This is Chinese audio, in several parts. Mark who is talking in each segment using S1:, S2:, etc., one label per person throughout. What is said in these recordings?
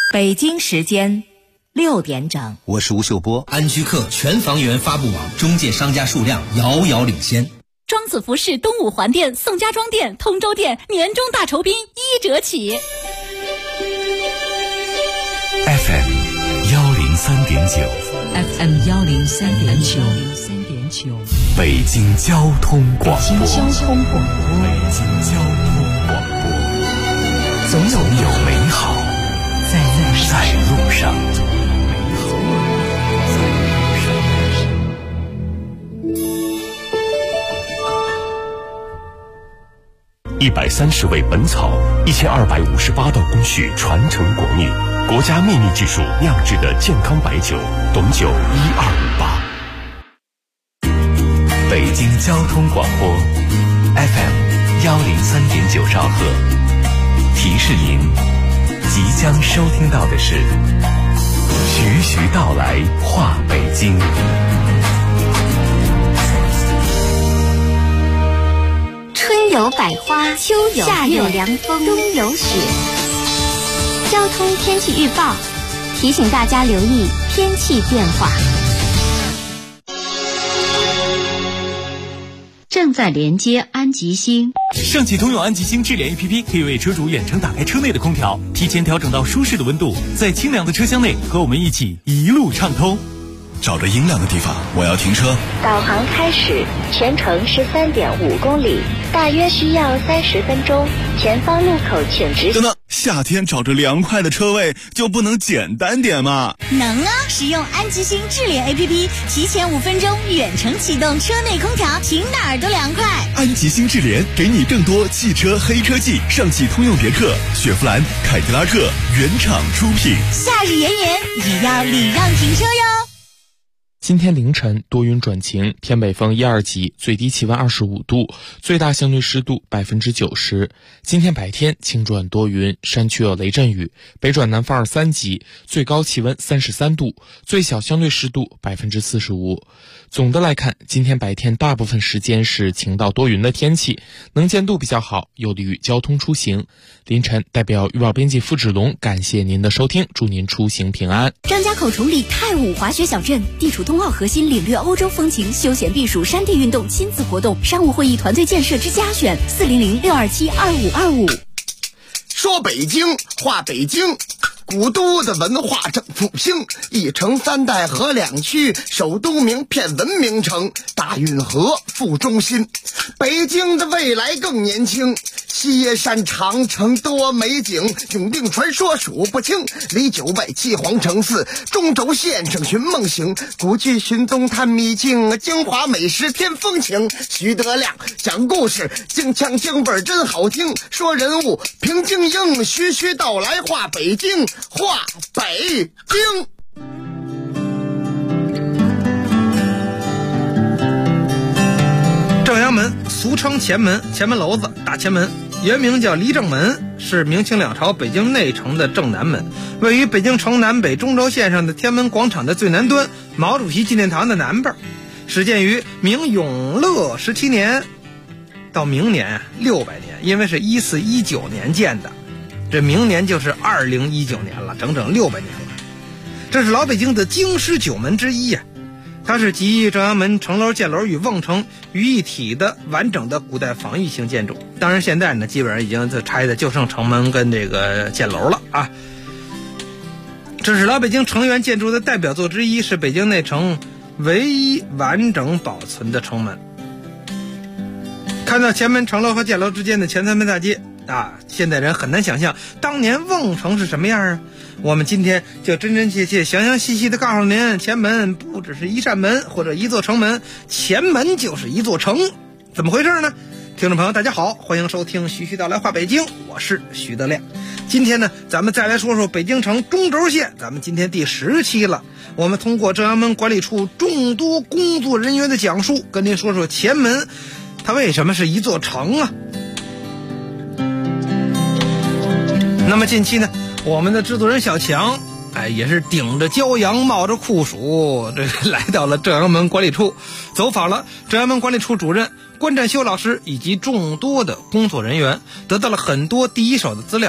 S1: 北京时间6点整，
S2: 我是吴秀波。
S3: 安居客全房源发布网中介商家数量遥遥领先。
S4: 庄子服饰东五环店、宋家庄店、通州店年终大酬宾1折起。
S5: FM 103.9
S6: FM 103.9
S5: 北京交通广播。
S6: 北京交通广播，总有美好在路上。
S5: 130味本草，1258道工序传承国韵，国家秘密技术酿制的健康白酒，董酒1258。
S6: 北京交通广播 FM 103.9兆赫，提示您，即将收听到的是徐徐道来话北京。
S7: 春有百花，秋有夏有凉风，冬有雪。交通天气预报提醒大家留意天气变化。
S8: 正在连接安吉星。
S9: 上汽通用安吉星智联 APP 可以为车主远程打开车内的空调，提前调整到舒适的温度，在清凉的车厢内和我们一起一路畅通。
S10: 找着阴凉的地方，我要停车。
S7: 导航开始，全程13.5公里，大约需要30分钟。前方路口请直行。
S10: 等等，夏天找着凉快的车位就不能简单点吗？
S4: 能啊！使用安吉星智联 APP， 提前5分钟远程启动车内空调，停哪儿都凉快。
S10: 安吉星智联给你更多汽车黑科技，上汽通用别克、雪佛兰、凯迪拉克原厂出品。
S4: 夏日炎炎，也要礼让停车哟。
S11: 今天凌晨多云转晴，偏北风1、2级，最低气温25度，最大相对湿度90%。今天白天晴转多云，山区有雷阵雨，北转南风2、3级，最高气温33度，最小相对湿度45%。总的来看，今天白天大部分时间是晴到多云的天气，能见度比较好，有利于交通出行。凌晨代表预报编辑付志龙感谢您的收听，祝您出行平安。
S4: 张家口崇礼太武滑雪小镇，地处冬奥核心，领略欧洲风情，休闲避暑，山地运动，亲子活动，商务会议，团队建设之佳选，400-627-2525。
S12: 说北京话北京，古都的文化正复兴，一城三代河两区，首都名片文明城，大运河副中心。北京的未来更年轻，西山长城多美景，永定传说数不清，离九外七皇城寺，中轴线上寻梦行，古剧寻踪探秘境，京华美食添风情。徐德亮讲故事，京腔京味真好听，说人物评京英，徐徐道来话北京，话北京。
S13: 正阳门俗称前门，前门楼子大前门，原名叫离正门，是明清两朝北京内城的正南门，位于北京城南北中轴线上的天安门广场的最南端，毛主席纪念堂的南边。始建于明永乐17年，到明年600年，因为是1419年建的，这明年就是2019年了，整整600年了。这是老北京的京师9门之一呀。它是集正阳门城楼、箭楼与瓮城于一体的完整的古代防御性建筑。当然现在呢，基本上已经拆的就剩城门跟这个箭楼了啊。这是老北京城垣建筑的代表作之一，是北京内城唯一完整保存的城门。看到前门城楼和箭楼之间的前三门大街啊，现代人很难想象当年瓮城是什么样啊。我们今天就真真切切详详细细的告诉您，前门不只是一扇门或者一座城门，前门就是一座城。怎么回事呢？听众朋友大家好，欢迎收听徐徐道来话北京，我是徐德亮。今天呢，咱们再来说说北京城中轴线，咱们今天第10期了。我们通过正阳门管理处众多工作人员的讲述，跟您说说前门它为什么是一座城啊。那么近期呢，我们的制作人小强也是顶着骄阳冒着酷暑，这个来到了正阳门管理处，走访了正阳门管理处主任关占修老师以及众多的工作人员，得到了很多第一手的资料。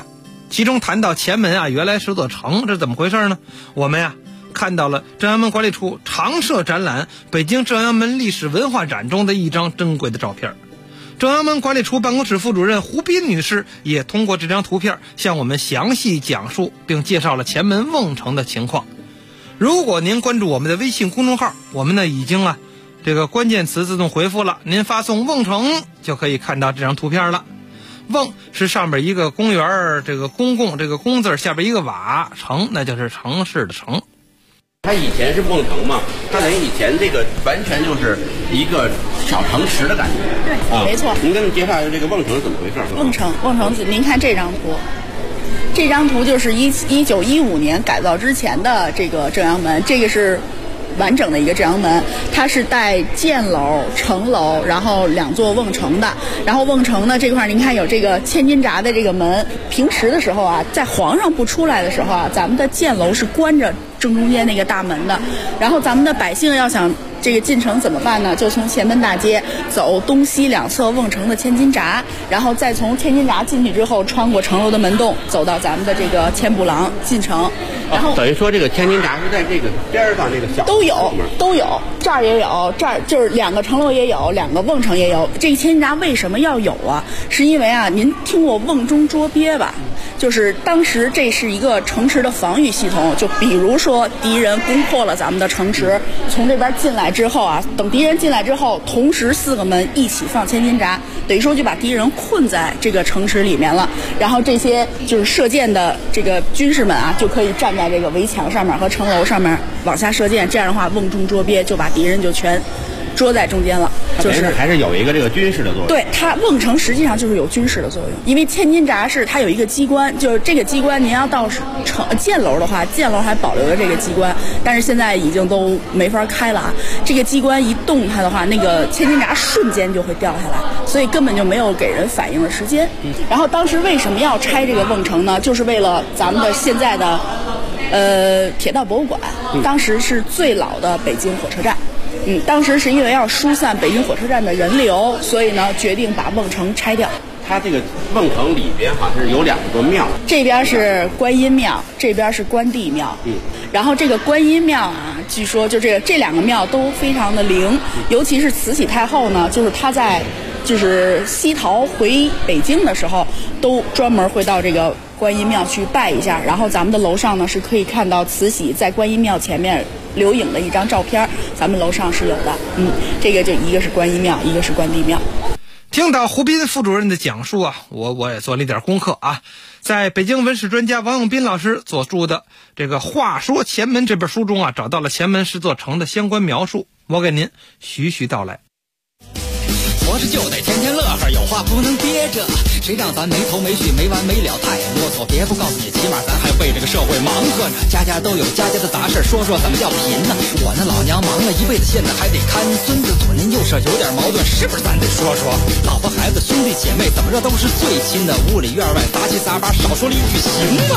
S13: 其中谈到前门啊，原来是座城，这怎么回事呢？我们呀看到了正阳门管理处常设展览北京正阳门历史文化展中的一张珍贵的照片。正阳门管理处办公室副主任胡斌女士也通过这张图片向我们详细讲述并介绍了前门瓮城的情况。如果您关注我们的微信公众号，我们呢已经这个关键词自动回复了，您发送瓮城就可以看到这张图片了。瓮是上边一个公园，这个公共这个公字下边一个瓦，城那就是城市的城。
S2: 它以前是瓮城嘛，它等于以前这个完全就是一个小城池的感觉。
S14: 对，没错。
S2: 您给我们介绍一下这个瓮城是怎么回事？
S14: 瓮城，您看这张图，这张图就是1915年改造之前的这个正阳门，这个是完整的一个正阳门，它是带箭楼、城楼，然后2座瓮城的。然后瓮城呢这块您看有这个千斤闸的这个门，平时的时候啊，在皇上不出来的时候啊，咱们的箭楼是关着正中间那个大门的。然后咱们的百姓要想这个进城怎么办呢？就从前门大街走东西2侧瓮城的千斤闸，然后再从千斤闸进去之后，穿过城楼的门洞，走到咱们的这个千步廊进城。然后
S2: 等于说这个千斤闸是在这个边上那个小
S14: 都有，这儿也有，这儿就是2个城楼也有，2个瓮城也有。这个千斤闸为什么要有啊？是因为啊，您听过瓮中捉鳖吧？就是当时这是一个城池的防御系统，就比如说敌人攻破了咱们的城池，从这边进来之后啊，等敌人进来之后，同时4个门一起放千斤闸，等于说就把敌人困在这个城池里面了。然后这些就是射箭的这个军士们啊，就可以站在这个围墙上面和城楼上面往下射箭，这样的话瓮中捉鳖，就把敌人就全捉在中间了。就是
S2: 还是有一个这个军事的作用。
S14: 对，它瓮城实际上就是有军事的作用，因为千斤闸是它有一个机关，就是这个机关您要到箭楼的话，箭楼还保留着这个机关，但是现在已经都没法开了啊。这个机关一动它的话，那个千斤闸瞬间就会掉下来，所以根本就没有给人反应的时间。然后当时为什么要拆这个瓮城呢？就是为了咱们的现在的铁道博物馆，当时是最老的北京火车站。当时是因为要疏散北京火车站的人流，所以呢决定把瓮城拆掉。
S2: 它这个瓮城里边好像是有2座庙，
S14: 这边是观音庙，这边是关帝庙。然后这个观音庙啊，据说就这2个庙都非常的灵，尤其是慈禧太后呢，就是她在就是西逃回北京的时候，都专门会到这个观音庙去拜一下。然后咱们的楼上呢是可以看到慈禧在观音庙前面留影的一张照片，咱们楼上是有的。这个就一个是观音庙，一个是关帝庙。
S13: 听到胡斌副主任的讲述啊，我也做了一点功课啊，在北京文史专家王永斌老师所著的这个《话说前门》这本书中啊，找到了前门是座城的相关描述，我给您徐徐道来。
S15: 活着就得天天乐呵，有话不能憋着，谁让咱没头没绪没完没了太啰嗦，别不告诉你，起码咱还为这个社会忙活呢。家家都有家家的杂事，说说怎么叫贫呢？我那老娘忙了一辈子，现在还得看孙子，左邻右舍有点矛盾，是不是咱得说说？老婆孩子兄弟姐妹怎么着都是最亲的，屋里院外杂七杂八，少说了一句行吗？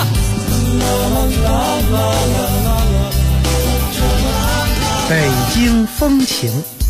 S13: 北京风情。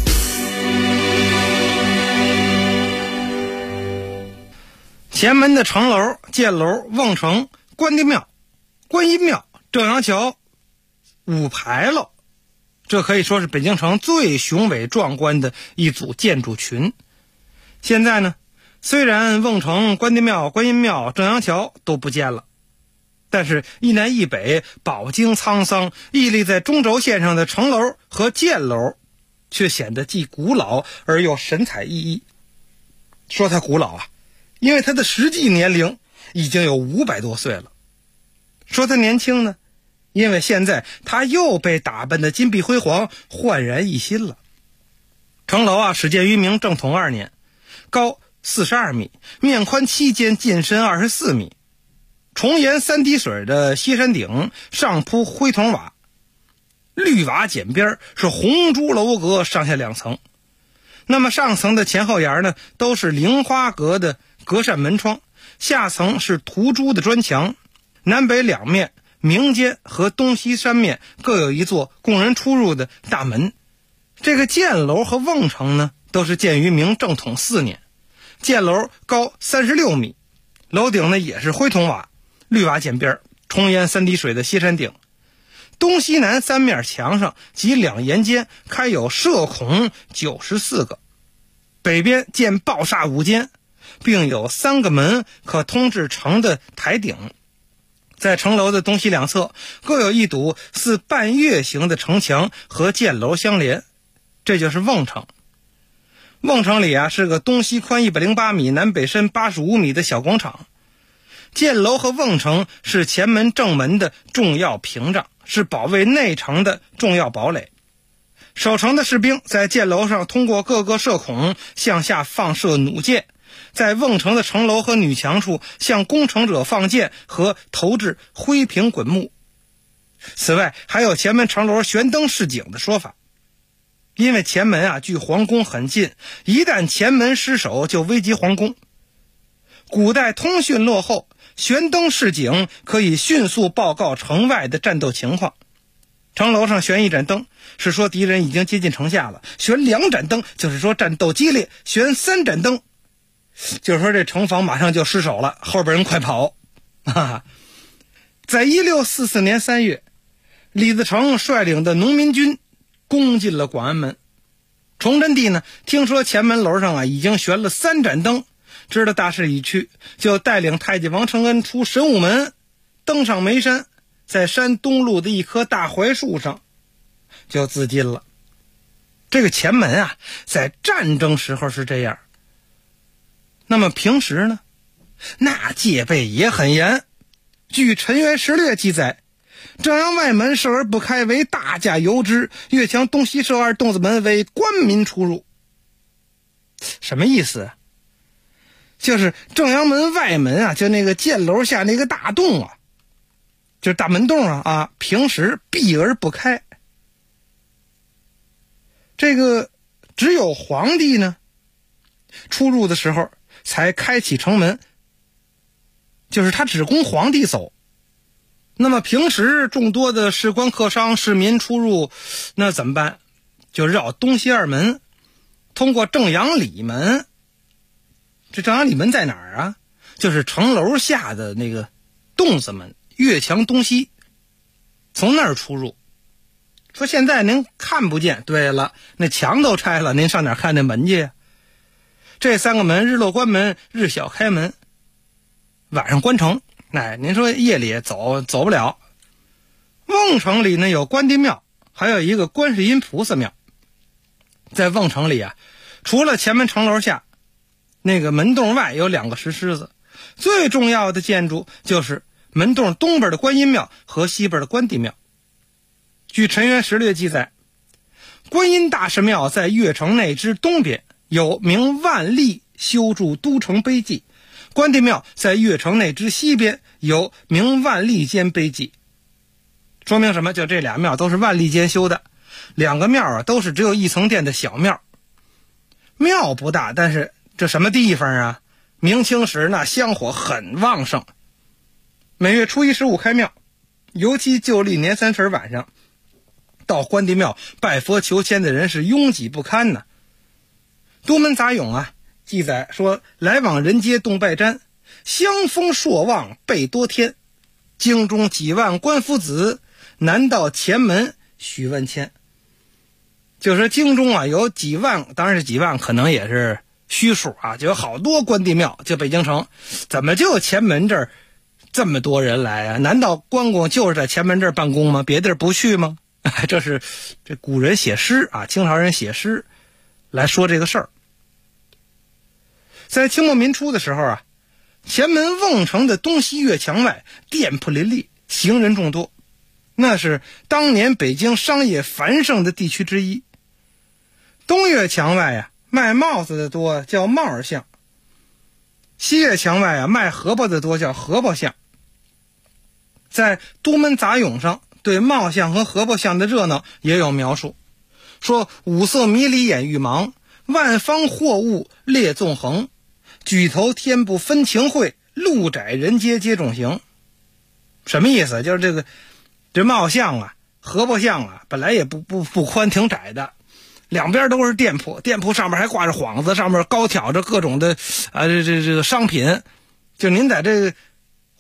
S13: 前门的城楼、箭楼、瓮城、关帝庙、观音庙、正阳桥、五牌楼，这可以说是北京城最雄伟壮观的一组建筑群。现在呢，虽然瓮城、关帝庙、观音庙、正阳桥都不见了，但是一南一北饱经沧桑屹立在中轴线上的城楼和箭楼却显得既古老而又神采奕奕。说它古老啊，因为它的实际年龄已经有500多岁了。说它年轻呢，因为现在它又被打扮得金碧辉煌，焕然一新了。城楼啊，始建于明正统2年，高42米，面宽7间，进深24米，重檐3滴水的歇山顶，上铺灰筒瓦，绿瓦剪边，是红朱楼阁，上下2层。那么上层的前后檐呢，都是菱花格的隔扇门窗，下层是涂朱的砖墙，南北2面明间和东西3面各有一座供人出入的大门。这个箭楼和瓮城呢，都是建于明正统4年。箭楼高36米，楼顶呢也是灰筒瓦， 绿瓦剪边，重檐3滴水的歇山顶。东西南3面墙上及2檐间开有射孔94个，北边建抱厦5间，并有3个门可通至城的台顶。在城楼的东西两侧各有一堵似半月形的城墙和箭楼相连，这就是瓮城。瓮城里是个东西宽108米南北深85米的小广场。箭楼和瓮城是前门正门的重要屏障，是保卫内城的重要堡垒。守城的士兵在箭楼上通过各个射孔向下放射弩箭，在瓮城的城楼和女墙处向攻城者放箭和投掷灰瓶滚木。此外还有前门城楼悬灯示警的说法。因为前门距皇宫很近，一旦前门失守就危及皇宫。古代通讯落后，悬灯示警可以迅速报告城外的战斗情况。城楼上悬1盏灯，是说敌人已经接近城下了；悬2盏灯，就是说战斗激烈；悬3盏灯，就是说这城防马上就失守了，后边人快跑。在1644年3月，李自成率领的农民军攻进了广安门。崇祯帝呢，听说前门楼上已经悬了3盏灯，知道大势已去，就带领太监王承恩出神武门，登上眉山，在山东路的一棵大槐树上就自尽了。这个前门在战争时候是这样，那么平时呢，那戒备也很严。据《陈元实略》记载，正阳外门设而不开，为大家游之；越墙东西设2洞子门，为官民出入。什么意思？就是正阳门外门就那个箭楼下那个大洞就是大门洞平时闭而不开。这个只有皇帝呢出入的时候才开启城门，就是他只供皇帝走。那么平时众多的士官客商市民出入，那怎么办？就绕东西2门，通过正阳里门。这正阳里门在哪儿就是城楼下的那个洞子门，越墙东西，从那儿出入。说现在您看不见，对了，那墙都拆了，您上哪儿看那门去？这3个门，日落关门、日晓开门，晚上关城。您说夜里走不了。瓮城里呢有关帝庙，还有一个观世音菩萨庙。在瓮城里除了前门城楼下那个门洞外有2个石狮子，最重要的建筑就是门洞东边的观音庙和西边的关帝庙。据《陈元实略》记载，观音大士庙在越城内之东边，有名万历修筑都城碑记；关帝庙在越城内之西边，有名万历间碑记。说明什么？就这俩庙都是万历间修的，2个庙都是只有1层殿的小庙。庙不大，但是这什么地方明清时那香火很旺盛。每月初1、15开庙，尤其旧历年30晚上，到关帝庙拜佛求签的人是拥挤不堪呢。都门杂咏记载说，来往人皆动拜瞻，香风朔望倍多天，京中几万官夫子，南到前门许问签。就说京中有几万，当然是几万可能也是虚数就有好多关帝庙，就北京城怎么就前门这儿这么多人来难道关公就是在前门这儿办公吗？别地儿不去吗？这是这古人写诗清朝人写诗来说这个事儿。在清末民初的时候前门瓮城的东西越墙外店铺林立，行人众多，那是当年北京商业繁盛的地区之一。东越墙外卖帽子的多，叫帽儿巷；西越墙外卖荷包的多，叫荷包巷。在都门杂咏上对帽巷和荷包巷的热闹也有描述，说五色迷离眼欲盲，万方货物列纵横，举头天不分情会，路窄人街接踵行。什么意思？就是这帽巷荷包巷本来也不宽，挺窄的，两边都是店铺，店铺上面还挂着幌子，上面高挑着各种的这个商品。就您在这个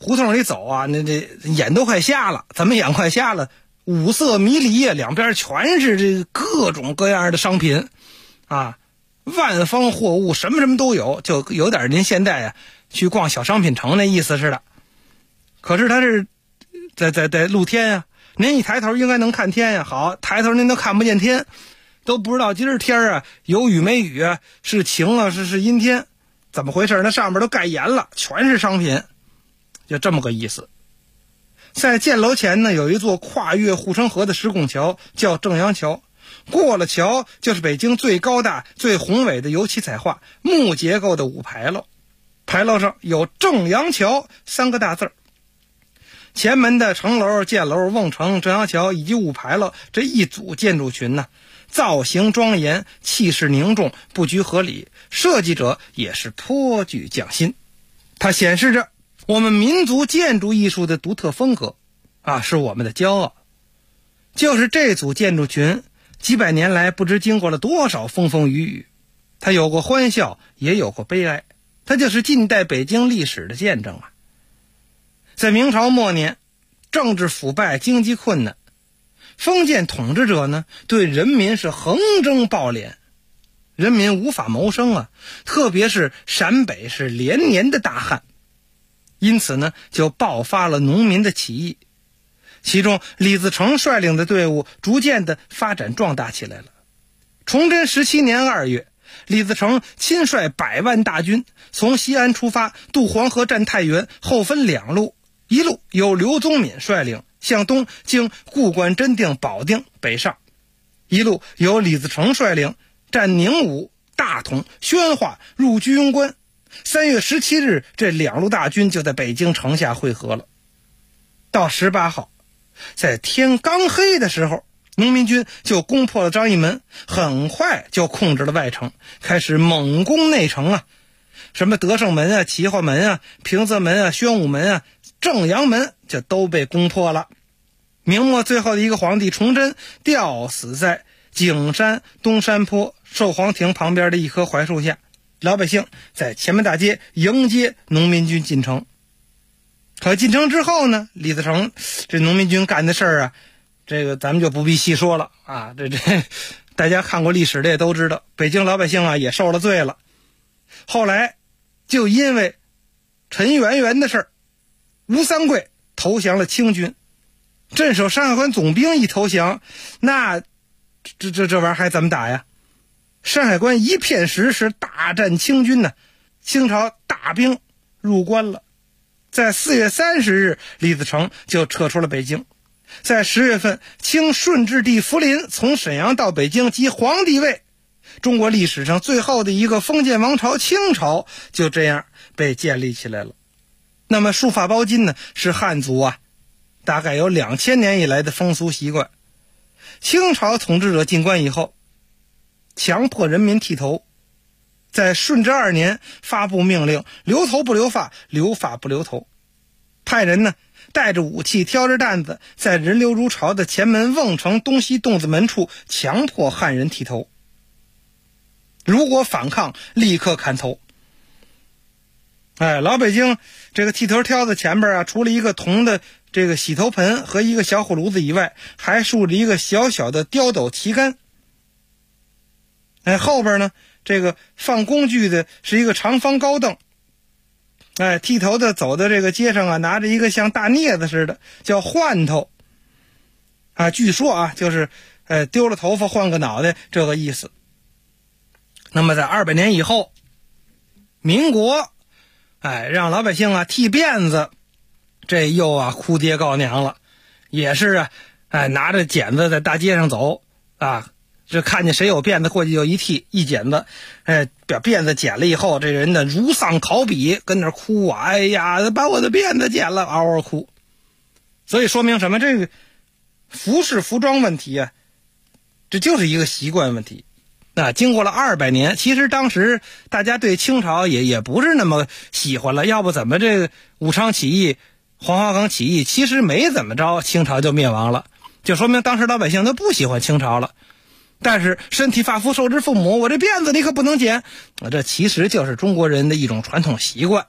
S13: 胡同里走啊，那这眼都快瞎了，怎么眼快瞎了？五色迷离呀，两边全是这个各种各样的商品啊，万方货物，什么什么都有，就有点您现在呀去逛小商品城那意思似的。可是它是在露天呀，您一抬头应该能看天呀，好，抬头您都看不见天，都不知道今儿天啊有雨没雨啊，是晴啊是阴天，怎么回事？那上面都盖严了，全是商品，就这么个意思。在建楼前呢，有一座跨越护城河的石拱桥，叫正阳桥。过了桥就是北京最高大最宏伟的油漆彩画木结构的5牌楼，牌楼上有正阳桥3个大字儿。前门的城楼、箭楼、瓮城、正阳桥以及5牌楼这一组建筑群呢，造型庄严，气势凝重，布局合理，设计者也是颇具匠心。它显示着我们民族建筑艺术的独特风格啊，是我们的骄傲。就是这组建筑群几百年来不知经过了多少风风雨雨，它有过欢笑，也有过悲哀，它就是近代北京历史的见证啊。在明朝末年，政治腐败，经济困难，封建统治者呢对人民是横征暴敛，人民无法谋生啊，特别是陕北是连年的大旱，因此呢就爆发了农民的起义。其中李自成率领的队伍逐渐的发展壮大起来了。崇祯17年2月，李自成亲率100万大军从西安出发，渡黄河占太原，后分2路，一路由刘宗敏率领向东经固关、真定、保定北上，一路由李自成率领占宁武、大同、宣化入居庸关。3月17日，这2路大军就在北京城下会合了。到18号，在天刚黑的时候，农民军就攻破了张义门，很快就控制了外城，开始猛攻内城啊，什么德胜门啊、齐化门啊、平泽门啊、宣武门啊、正阳门就都被攻破了。明末最后的一个皇帝崇祯吊死在景山东山坡寿皇亭旁边的一棵槐树下，老百姓在前门大街迎接农民军进城。可进城之后呢，李自成这农民军干的事儿啊，这个咱们就不必细说了啊，这大家看过历史的也都知道，北京老百姓啊也受了罪了。后来就因为陈圆圆的事儿，吴三桂投降了清军，镇守山海关总兵一投降，那这玩意儿还怎么打呀？山海关一片石，是大战清军呢，清朝大兵入关了。在4月30日，李自成就撤出了北京。在10月份，清顺治帝福临从沈阳到北京即皇帝位，中国历史上最后的一个封建王朝清朝就这样被建立起来了。那么束发包巾呢，是汉族啊大概有2000年以来的风俗习惯。清朝统治者进关以后，强迫人民剃头，在顺治2年发布命令，留头不留发，留发不留头，派人呢带着武器，挑着担子，在人流如潮的前门瓮城东西洞子门处强迫汉人剃头，如果反抗立刻砍头。老北京这个剃头挑子前边啊，除了一个铜的这个洗头盆和一个小火炉子以外，还竖着一个小小的雕斗旗杆。后边呢这个放工具的是一个长方高凳。剃头的走到这个街上啊，拿着一个像大镊子似的叫换头啊，据说啊就是丢了头发换个脑袋这个意思。那么在200年以后，民国让老百姓啊剃辫子，这又啊哭爹告娘了，也是啊拿着剪子在大街上走啊，这看见谁有辫子过去就一剃一剪子，把辫子剪了以后，这人呢如丧考妣，跟那哭啊，哎呀把我的辫子剪了，嗷嗷哭。所以说明什么？这个服饰服装问题啊，这就是一个习惯问题。经过了200年，其实当时大家对清朝也不是那么喜欢了，要不怎么这个武昌起义、黄花岗起义其实没怎么着，清朝就灭亡了，就说明当时老百姓都不喜欢清朝了。但是身体发肤受之父母，我这辫子你可不能剪，这其实就是中国人的一种传统习惯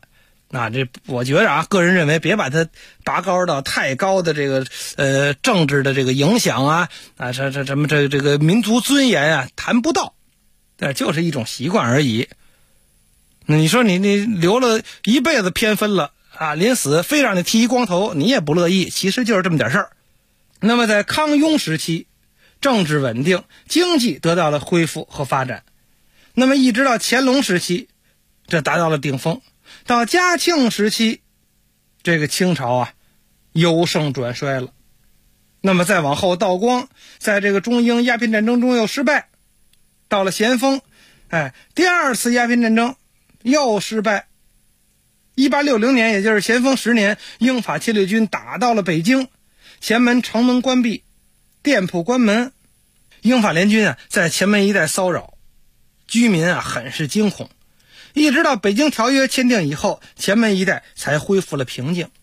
S13: 这我觉得个人认为别把它拔高到太高的这个政治的这个影响这个民族尊严谈不到，但就是一种习惯而已。你说你留了一辈子偏分了临死非让你剃一光头，你也不乐意，其实就是这么点事儿。那么在康雍时期，政治稳定，经济得到了恢复和发展。那么一直到乾隆时期，这达到了顶峰。到嘉庆时期，这个清朝由盛转衰了。那么再往后，道光在这个中英鸦片战争中又失败，到了咸丰，第二次鸦片战争又失败。1860年，也就是咸丰10年，英法侵略军打到了北京，前门城门关闭，店铺关门，英法联军在前门一带骚扰，居民很是惊恐。一直到北京条约签订以后，前门一带才恢复了平静。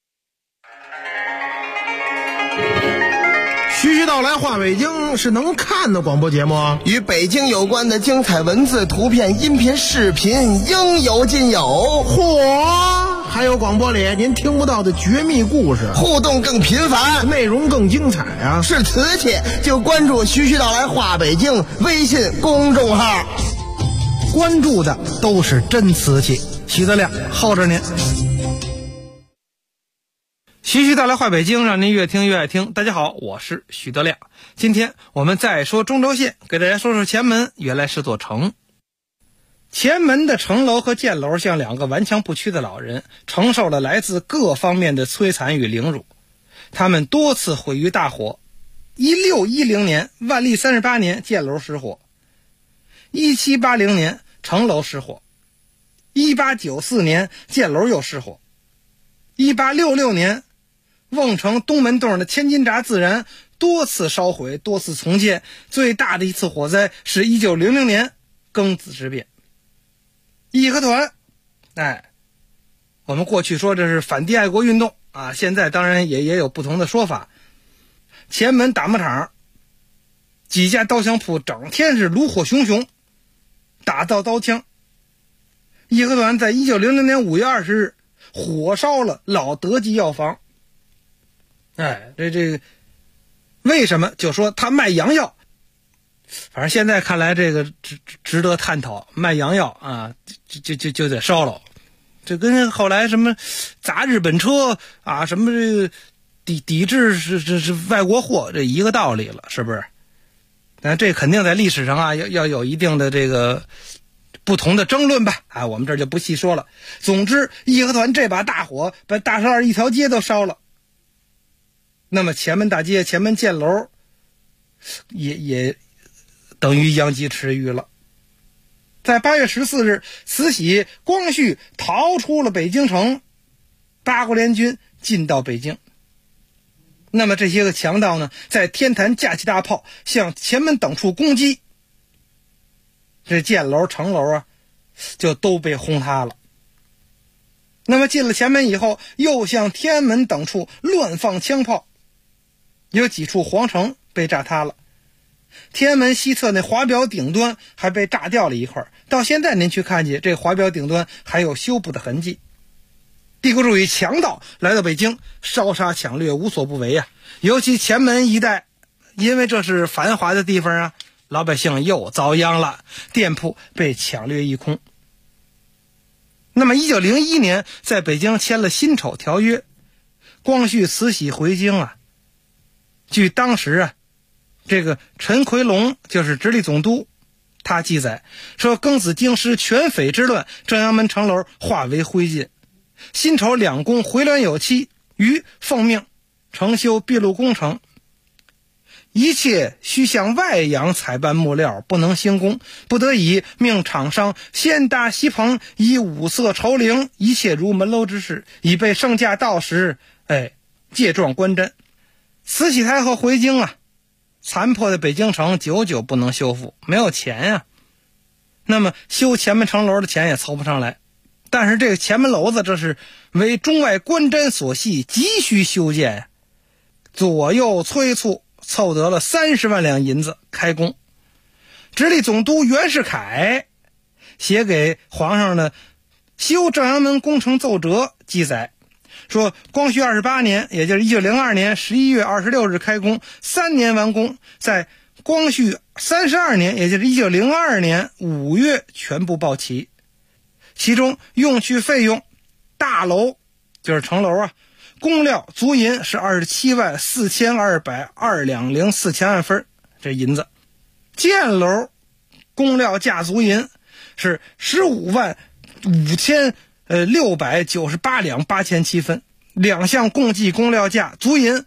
S16: 徐徐道来话北京是能看的广播节目，
S12: 与北京有关的精彩文字、图片、音频、视频应有尽有。
S16: 嚯！还有广播里您听不到的绝密故事，
S12: 互动更频繁，
S16: 内容更精彩
S12: 是瓷器就关注徐徐道来话北京微信公众号，
S16: 关注的都是真瓷器。
S13: 徐德亮候着您。徐徐道来话北京，让您越听越爱听。大家好，我是徐德亮。今天我们再说中轴线，给大家说说前门原来是座城。前门的城楼和箭楼像两个顽强不屈的老人，承受了来自各方面的摧残与凌辱。他们多次毁于大火。1610年，万历38年，箭楼失火。1780年，城楼失火。1894年，箭楼又失火。1866年，瓮城东门洞的千斤闸自燃，多次烧毁，多次重建。最大的一次火灾是1900年庚子之变。义和团，我们过去说这是反帝爱国运动现在当然也有不同的说法。前门打磨厂几家刀枪铺整天是炉火熊熊，打造刀枪。义和团在1900年5月20日火烧了老德记药房。这个为什么？就说他卖洋药，反正现在看来这个值得探讨。卖洋药就得烧了，这跟后来什么砸日本车什么这抵制是外国货这一个道理了，是不是？但这肯定在历史上要有一定的这个不同的争论吧，我们这就不细说了。总之，义和团这把大火把大栅栏一条街都烧了。那么前门大街、前门箭楼也等于殃及池鱼了。在8月14日，慈禧、光绪逃出了北京城，八国联军进到北京。那么这些个强盗呢，在天坛架起大炮，向前门等处攻击。这箭楼、城楼就都被轰塌了。那么进了前门以后，又向天安门等处乱放枪炮，有几处皇城被炸塌了。天安门西侧那华表顶端还被炸掉了一块，到现在您去看见这华表顶端还有修补的痕迹。帝国主义强盗来到北京，烧杀抢掠无所不为尤其前门一带，因为这是繁华的地方老百姓又遭殃了，店铺被抢掠一空。那么1901年在北京签了辛丑条约，光绪、慈禧回京据当时这个陈奎龙就是直隶总督，他记载说，庚子京师全匪之乱，正阳门城楼化为灰烬。辛丑两宫回銮有期，于奉命承修闭路工程，一切需向外洋采办木料，不能兴工，不得已命厂商先搭席棚，以五色绸绫，一切如门楼之事，以备圣驾到时借状观瞻。慈禧太后回京残破的北京城久久不能修复，没有钱那么修前门城楼的钱也凑不上来。但是这个前门楼子这是为中外观瞻所系，急需修建左右催促，凑得了30万两银子开工。直隶总督袁世凯写给皇上的修正阳门工程奏折记载说，光绪28年，也就是1902年11月26日开工，3年完工，在光绪32年，也就是1902年5月全部报齐。其中用去费用，大楼就是城楼啊，工料足银是274202两04千万分，这银子。建楼工料价足银是155698两8007分，两项共计工料价足银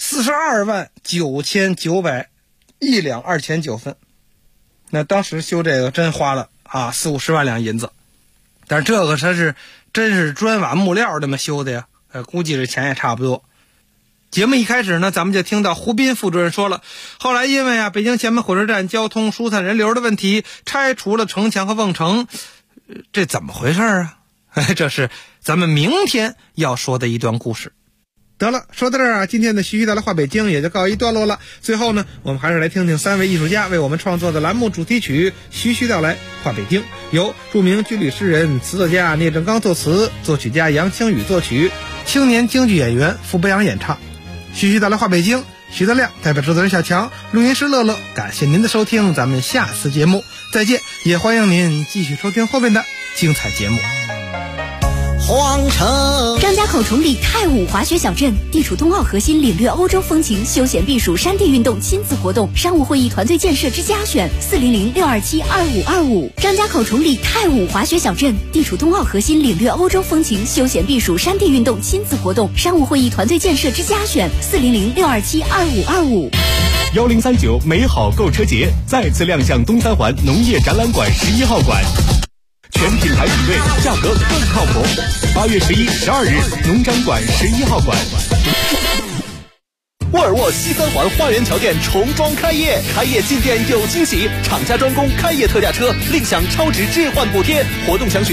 S13: 4299001两2009分。那当时修这个真花了40-50万两银子，但是这个它是真是砖瓦木料这么修的呀，估计这钱也差不多。节目一开始呢，咱们就听到胡斌副主任说了，后来因为北京前门火车站交通疏散人流的问题，拆除了城墙和瓮城，这怎么回事啊？这是咱们明天要说的一段故事。得了，说到这儿啊，今天的徐徐道来话北京也就告一段落了。最后呢，我们还是来听听3位艺术家为我们创作的栏目主题曲《徐徐道来话北京》，由著名军旅诗人、词作家聂正刚作词，作曲家杨清宇作曲，青年京剧演员傅北阳演唱。徐徐道来话北京，徐德亮代表制作人小强，录音师乐乐，感谢您的收听，咱们下次节目再见，也欢迎您继续收听后面的精彩节目。
S4: 皇城张家口崇礼太武滑雪小镇地处冬奥核心，领略欧洲风情，休闲避暑山地运动亲子活动，商务会议团队建设之家选400-627-2525。张家口崇礼太武滑雪小镇地处冬奥核心，领略欧洲风情，休闲避暑山地运动亲子活动，商务会议团队建设之家选400-627-2525。
S5: 1039美好购车节再次亮相东三环农业展览馆11号馆，全品牌比对，价格更靠谱。8月11、12日，农展馆11号馆。
S17: 沃尔沃西三环花园桥店重装开业，开业进店有惊喜，厂家专供开业特价车，另享超值置换补贴。活动详询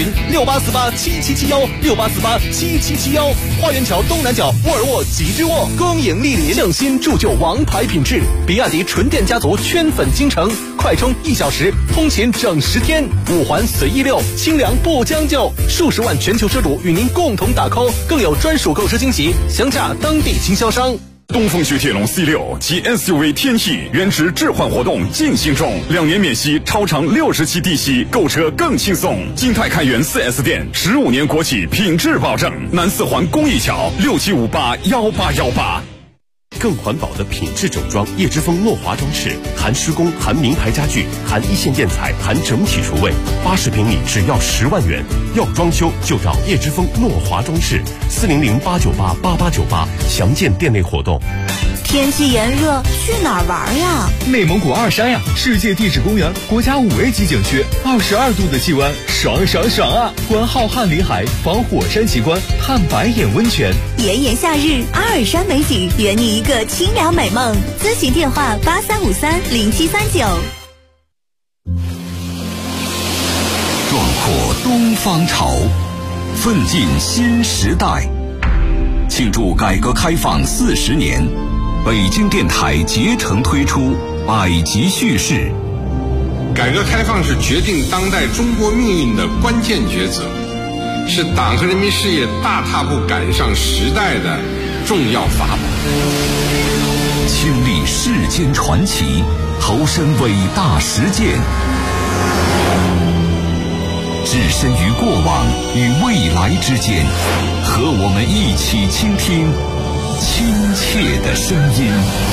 S17: 68487771，68487771。花园桥东南角沃尔沃极致沃，恭迎莅临，匠心铸就王牌品质。比亚迪纯电家族圈粉京城，快充1小时，通勤整10天，5环随意溜，清凉不将就。数十万全球车主与您共同打 call， 更有专属购车惊喜，详洽当地经销商。
S18: 东风雪铁龙 C6 及 SUV 天翼原值置换活动进行中，2年免息，超长60期低息，购车更轻松。金泰开元 4S 店，15年国企品质保证。南4环公益桥67581818。
S5: 更环保的品质整装，叶之峰诺华装饰，含施工，含名牌家具，含一线建材，含整体厨卫，80平米只要10万元。要装修就找叶之峰诺华装饰，400-898-8898，详见店内活动。
S1: 天气炎热，去哪儿玩呀？
S19: 内蒙古二山呀，世界地质公园，国家5A级景区，22度的气温，爽爽爽啊！观浩瀚林海，访火山奇观，探白眼温泉。
S1: 炎炎夏日，阿尔山美景，圆你一个清凉美梦。咨询电话83530739。
S6: 壮阔东方潮，奋进新时代。庆祝改革开放40年，北京电台竭诚推出百集叙事。
S20: 改革开放是决定当代中国命运的关键抉择，是党和人民事业大踏步赶上时代的重要法宝。
S6: 亲历世间传奇，投身伟大实践，置身于过往与未来之间，和我们一起倾听亲切的声音。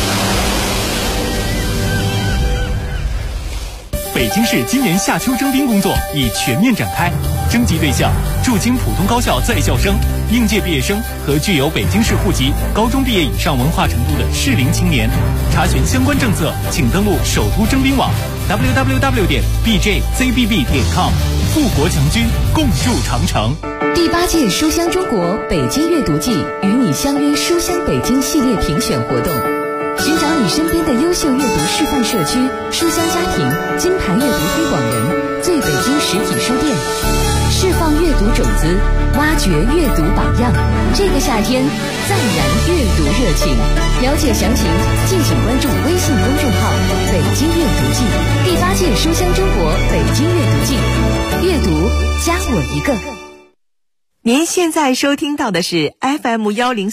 S9: 北京市今年夏秋征兵工作已全面展开，征集对象驻京普通高校在校生、应届毕业生和具有北京市户籍、高中毕业以上文化程度的适龄青年。查询相关政策，请登录首都征兵网 www.bjzbb.com。富国强军，共筑长城。
S21: 第8届书香中国北京阅读季与你相约书香北京系列评选活动，寻找你身边的优秀阅读示范社区、书香家庭、金牌阅读推广人、最北京实体书店，释放阅读种子，挖掘阅读榜样。这个夏天，再燃阅读热情。了解详情，敬请关注微信公众号“北京阅读季”。第8届书香中国北京阅读季，阅读加我一个。
S3: 您现在收听到的是 FM103